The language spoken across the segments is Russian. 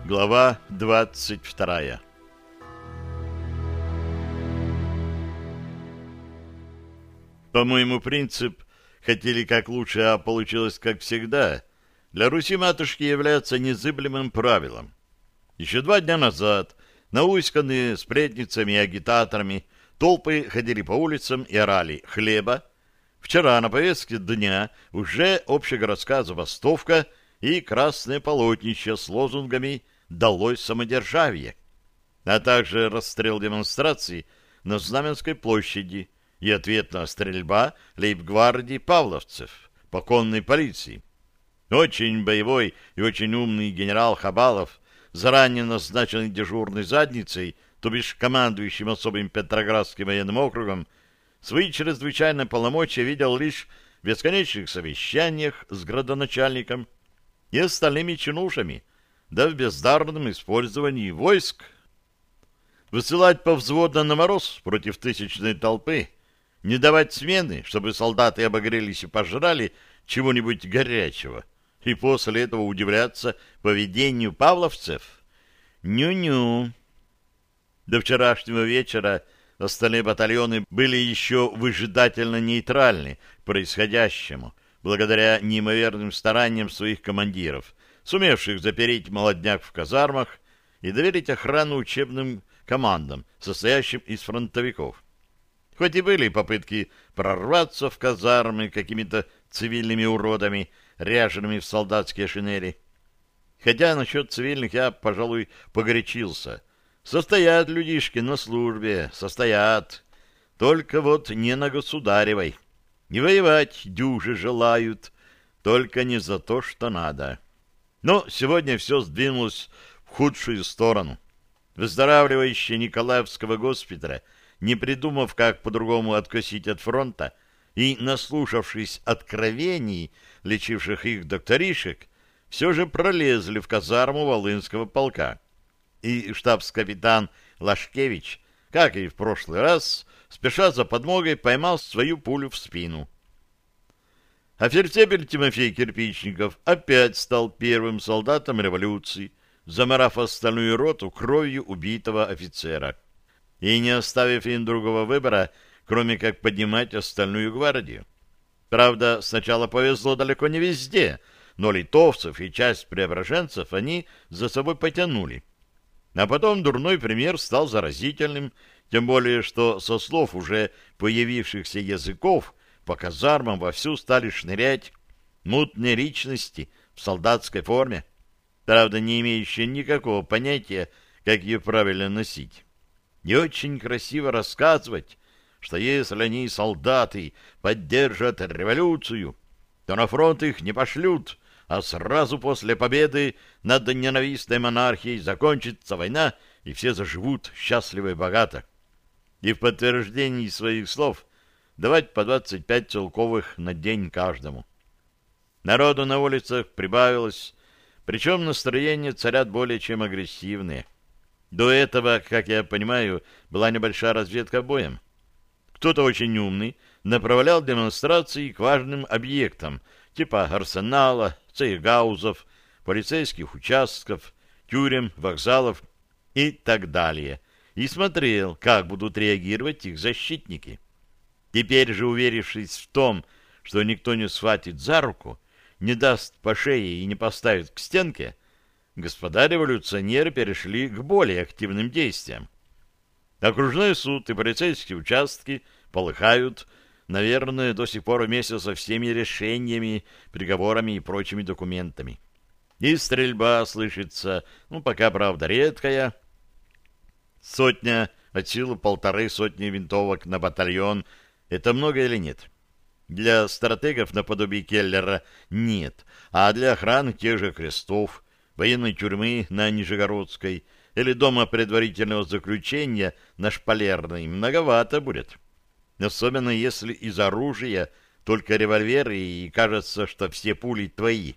Глава 22. По-моему, принцип «хотели как лучше, а получилось как всегда» для Руси-матушки является незыблемым правилом. Еще 2 дня назад, науськанные сплетницами и агитаторами, толпы ходили по улицам и орали «хлеба». Вчера на повестке дня уже общегородская забастовка и красное полотнище с лозунгами «Долой самодержавие», а также расстрел демонстраций на Знаменской площади и ответная стрельба лейб-гвардии павловцев по конной полиции. Очень боевой и очень умный генерал Хабалов, заранее назначенный дежурной задницей, то бишь командующим особым Петроградским военным округом, свои чрезвычайные полномочия видел лишь в бесконечных совещаниях с градоначальником и остальными чинушами, да в бездарном использовании войск. Высылать повзводно на мороз против тысячной толпы, не давать смены, чтобы солдаты обогрелись и пожрали чего-нибудь горячего, и после этого удивляться поведению павловцев? Ню-ню. До вчерашнего вечера остальные батальоны были еще выжидательно нейтральны к происходящему, благодаря неимоверным стараниям своих командиров, сумевших запереть молодняк в казармах и доверить охрану учебным командам, состоящим из фронтовиков. Хоть и были попытки прорваться в казармы какими-то цивильными уродами, ряжеными в солдатские шинели. Хотя насчет цивильных я, пожалуй, погорячился. Состоят людишки на службе, состоят. Только вот не на государевой. Не воевать дюже желают, только не за то, что надо. Но сегодня все сдвинулось в худшую сторону. Выздоравливающие Николаевского госпиталя, не придумав, как по-другому откосить от фронта, и наслушавшись откровений, лечивших их докторишек, все же пролезли в казарму Волынского полка. И штабс-капитан Лашкевич, как и в прошлый раз, спеша за подмогой, поймал свою пулю в спину. А фельдфебель Тимофей Кирпичников опять стал первым солдатом революции, замарав остальную роту кровью убитого офицера и не оставив им другого выбора, кроме как поднимать остальную гвардию. Правда, сначала повезло далеко не везде, но литовцев и часть преображенцев они за собой потянули. А потом дурной пример стал заразительным, тем более, что со слов уже появившихся языков по казармам вовсю стали шнырять мутные личности в солдатской форме, правда, не имеющие никакого понятия, как ее правильно носить. И очень красиво рассказывать, что если они, солдаты, поддержат революцию, то на фронт их не пошлют, а сразу после победы над ненавистной монархией закончится война, и все заживут счастливо и богато. И в подтверждении своих слов давать по 25 целковых на день каждому. Народу на улицах прибавилось, причем настроения царят более чем агрессивные. До этого, как я понимаю, была небольшая разведка боем. Кто-то очень умный направлял демонстрации к важным объектам, типа арсенала, цейгаузов, полицейских участков, тюрем, вокзалов и так далее, и смотрел, как будут реагировать их защитники. Теперь же, уверившись в том, что никто не схватит за руку, не даст по шее и не поставит к стенке, господа революционеры перешли к более активным действиям. Окружной суд и полицейские участки полыхают, наверное, до сих пор вместе со всеми решениями, приговорами и прочими документами. И стрельба слышится, пока, правда, редкая. 100, от силы 150 винтовок на батальон — это много или нет? Для стратегов наподобие Келлера нет, а для охраны тех же крестов, военной тюрьмы на Нижегородской или дома предварительного заключения на Шпалерной многовато будет. Особенно если из оружия только револьверы и кажется, что все пули твои.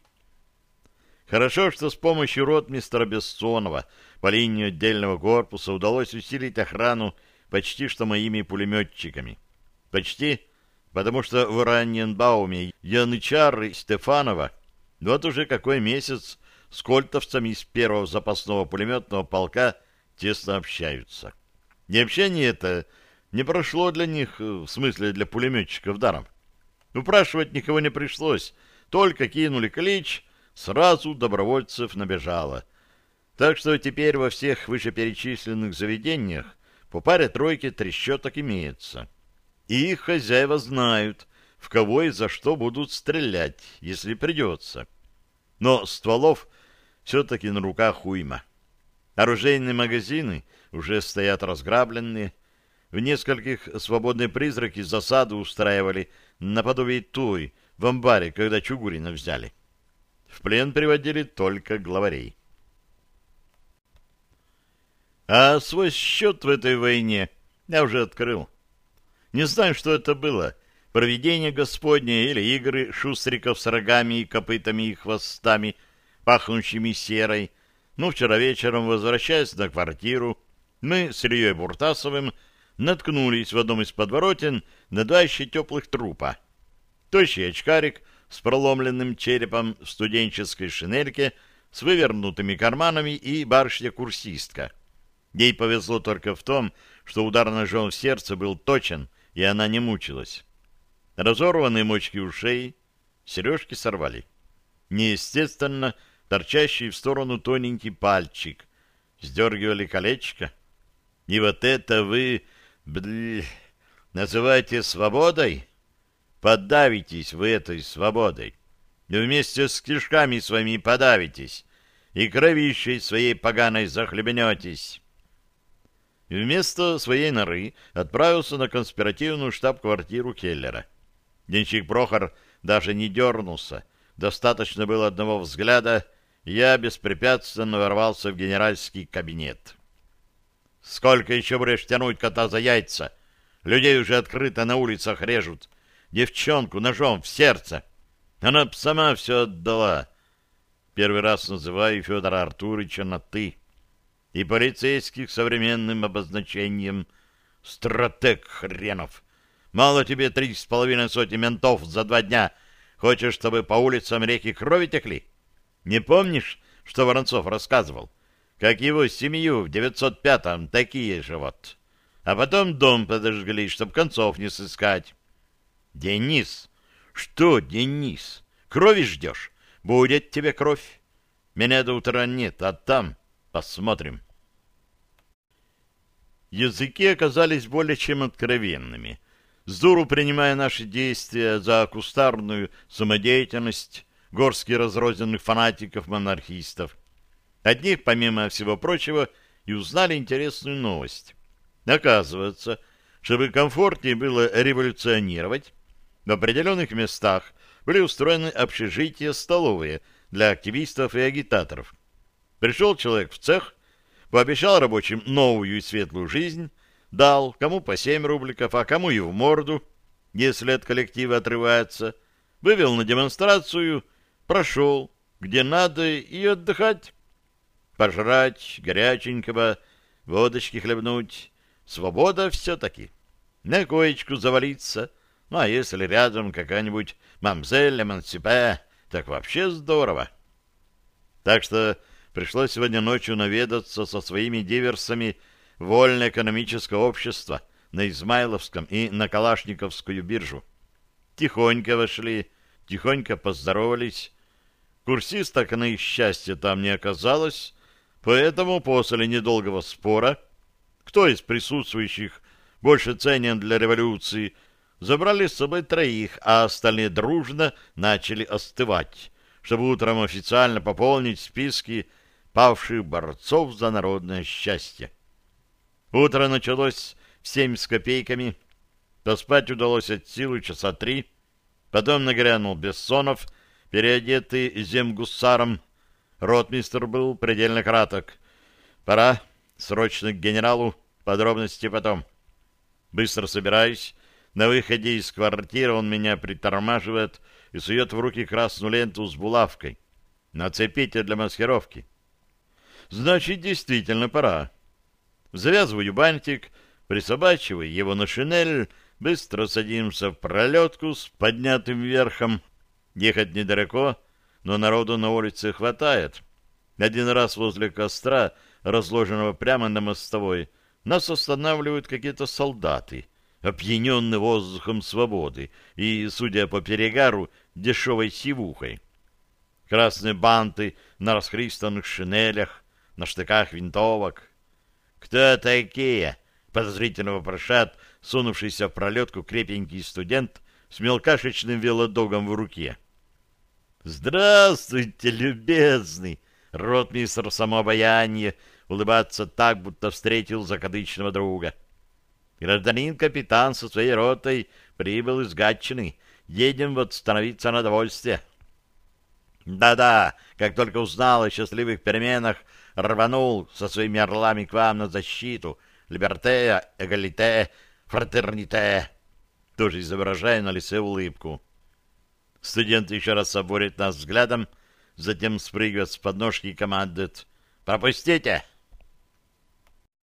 Хорошо, что с помощью ротмистра Бессонова по линии отдельного корпуса удалось усилить охрану почти что моими пулеметчиками. Почти, потому что в Ораниенбауме, Янычар и Стефанова вот уже какой месяц с кольтовцами из первого запасного пулеметного полка тесно общаются. И общение это не прошло для них, в смысле для пулеметчиков, даром. Упрашивать никого не пришлось, только кинули клич, сразу добровольцев набежало. Так что теперь во всех вышеперечисленных заведениях по паре-тройке трещоток имеется. И их хозяева знают, в кого и за что будут стрелять, если придется. Но стволов все-таки на руках уйма. Оружейные магазины уже стоят разграбленные. В нескольких свободные призраки засаду устраивали наподобие той в амбаре, когда Чугурина взяли. В плен приводили только главарей. А свой счет в этой войне я уже открыл. Не знаю, что это было. Провидение Господне или игры шустриков с рогами и копытами и хвостами, пахнущими серой. Но вчера вечером, возвращаясь на квартиру, мы с Ильей Буртасовым наткнулись в одном из подворотен на два еще теплых трупа. Тощий очкарик с проломленным черепом в студенческой шинельке с вывернутыми карманами и барышня-курсистка. Ей повезло только в том, что удар ножом в сердце был точен, и она не мучилась. Разорванные мочки ушей, сережки сорвали. Неестественно торчащий в сторону тоненький пальчик. Сдергивали колечко. И вот это вы, называете свободой? Подавитесь вы этой свободой. И вместе с кишками своими подавитесь. И кровищей своей поганой захлебнетесь. Вместо своей норы отправился на конспиративную штаб-квартиру Келлера. Денщик Прохор даже не дернулся. Достаточно было одного взгляда, и я беспрепятственно ворвался в генеральский кабинет. «Сколько еще будешь тянуть кота за яйца? Людей уже открыто на улицах режут. Девчонку ножом в сердце. Она б сама все отдала». Первый раз называю Федора Артуровича на «ты». И полицейских современным обозначением «стратег хренов». Мало тебе 3,5 сотни ментов за 2 дня. Хочешь, чтобы по улицам реки крови текли? Не помнишь, что Воронцов рассказывал? Как его семью в 905-м такие же вот. А потом дом подожгли, чтоб концов не сыскать. Денис! Что, Денис? Крови ждешь? Будет тебе кровь. Меня до утра нет, а там посмотрим. Языки оказались более чем откровенными. Сдуру принимая наши действия за кустарную самодеятельность горстки разрозненных фанатиков-монархистов. От них, помимо всего прочего, и узнали интересную новость. Оказывается, чтобы комфортнее было революционировать, в определенных местах были устроены общежития-столовые для активистов и агитаторов. Пришел человек в цех, пообещал рабочим новую и светлую жизнь, дал кому по 7 рубликов, а кому и в морду, если от коллектива отрывается, вывел на демонстрацию, прошел, где надо, и отдыхать. Пожрать горяченького, водочки хлебнуть. Свобода все-таки. На коечку завалиться. Ну, а если рядом какая-нибудь мамзель, эмансипе, так вообще здорово. Так что пришлось сегодня ночью наведаться со своими диверсами в Вольно-экономическое общество на Измайловском и на Калашниковскую биржу. Тихонько вошли, тихонько поздоровались. Курсисток, на их счастье, там не оказалось, поэтому после недолгого спора, кто из присутствующих больше ценен для революции, забрали с собой 3, а остальные дружно начали остывать, чтобы утром официально пополнить списки павших борцов за народное счастье. Утро началось в 7 с копейками, поспать удалось от силы часа 3, потом нагрянул Бессонов, переодетый земгусаром. Ротмистр был предельно краток. «Пора, срочно к генералу, подробности потом». Быстро собираюсь. На выходе из квартиры он меня притормаживает и сует в руки красную ленту с булавкой. «Нацепите для маскировки». Значит, действительно пора. Завязываю бантик, присобачиваю его на шинель, быстро садимся в пролетку с поднятым верхом. Ехать недалеко, но народу на улице хватает. Один раз возле костра, разложенного прямо на мостовой, нас останавливают какие-то солдаты, опьяненные воздухом свободы и, судя по перегару, дешевой сивухой. Красные банты на расхристанных шинелях, на штыках винтовок. «Кто такие?» — подозрительно вопрошает сунувшийся в пролетку крепенький студент с мелкашечным велодогом в руке. «Здравствуйте, любезный!» — ротмистр самообаяния улыбаться так, будто встретил закадычного друга. «Гражданин-капитан со своей ротой прибыл из Гатчины. Едем вот становиться на довольствие». «Да-да, как только узнал о счастливых переменах, рванул со своими орлами к вам на защиту. Либерте, эгалите, фратерните». Тоже изображая на лице улыбку. Студент еще раз оборит нас взглядом, затем спрыгивает с подножки и командует: «Пропустите!»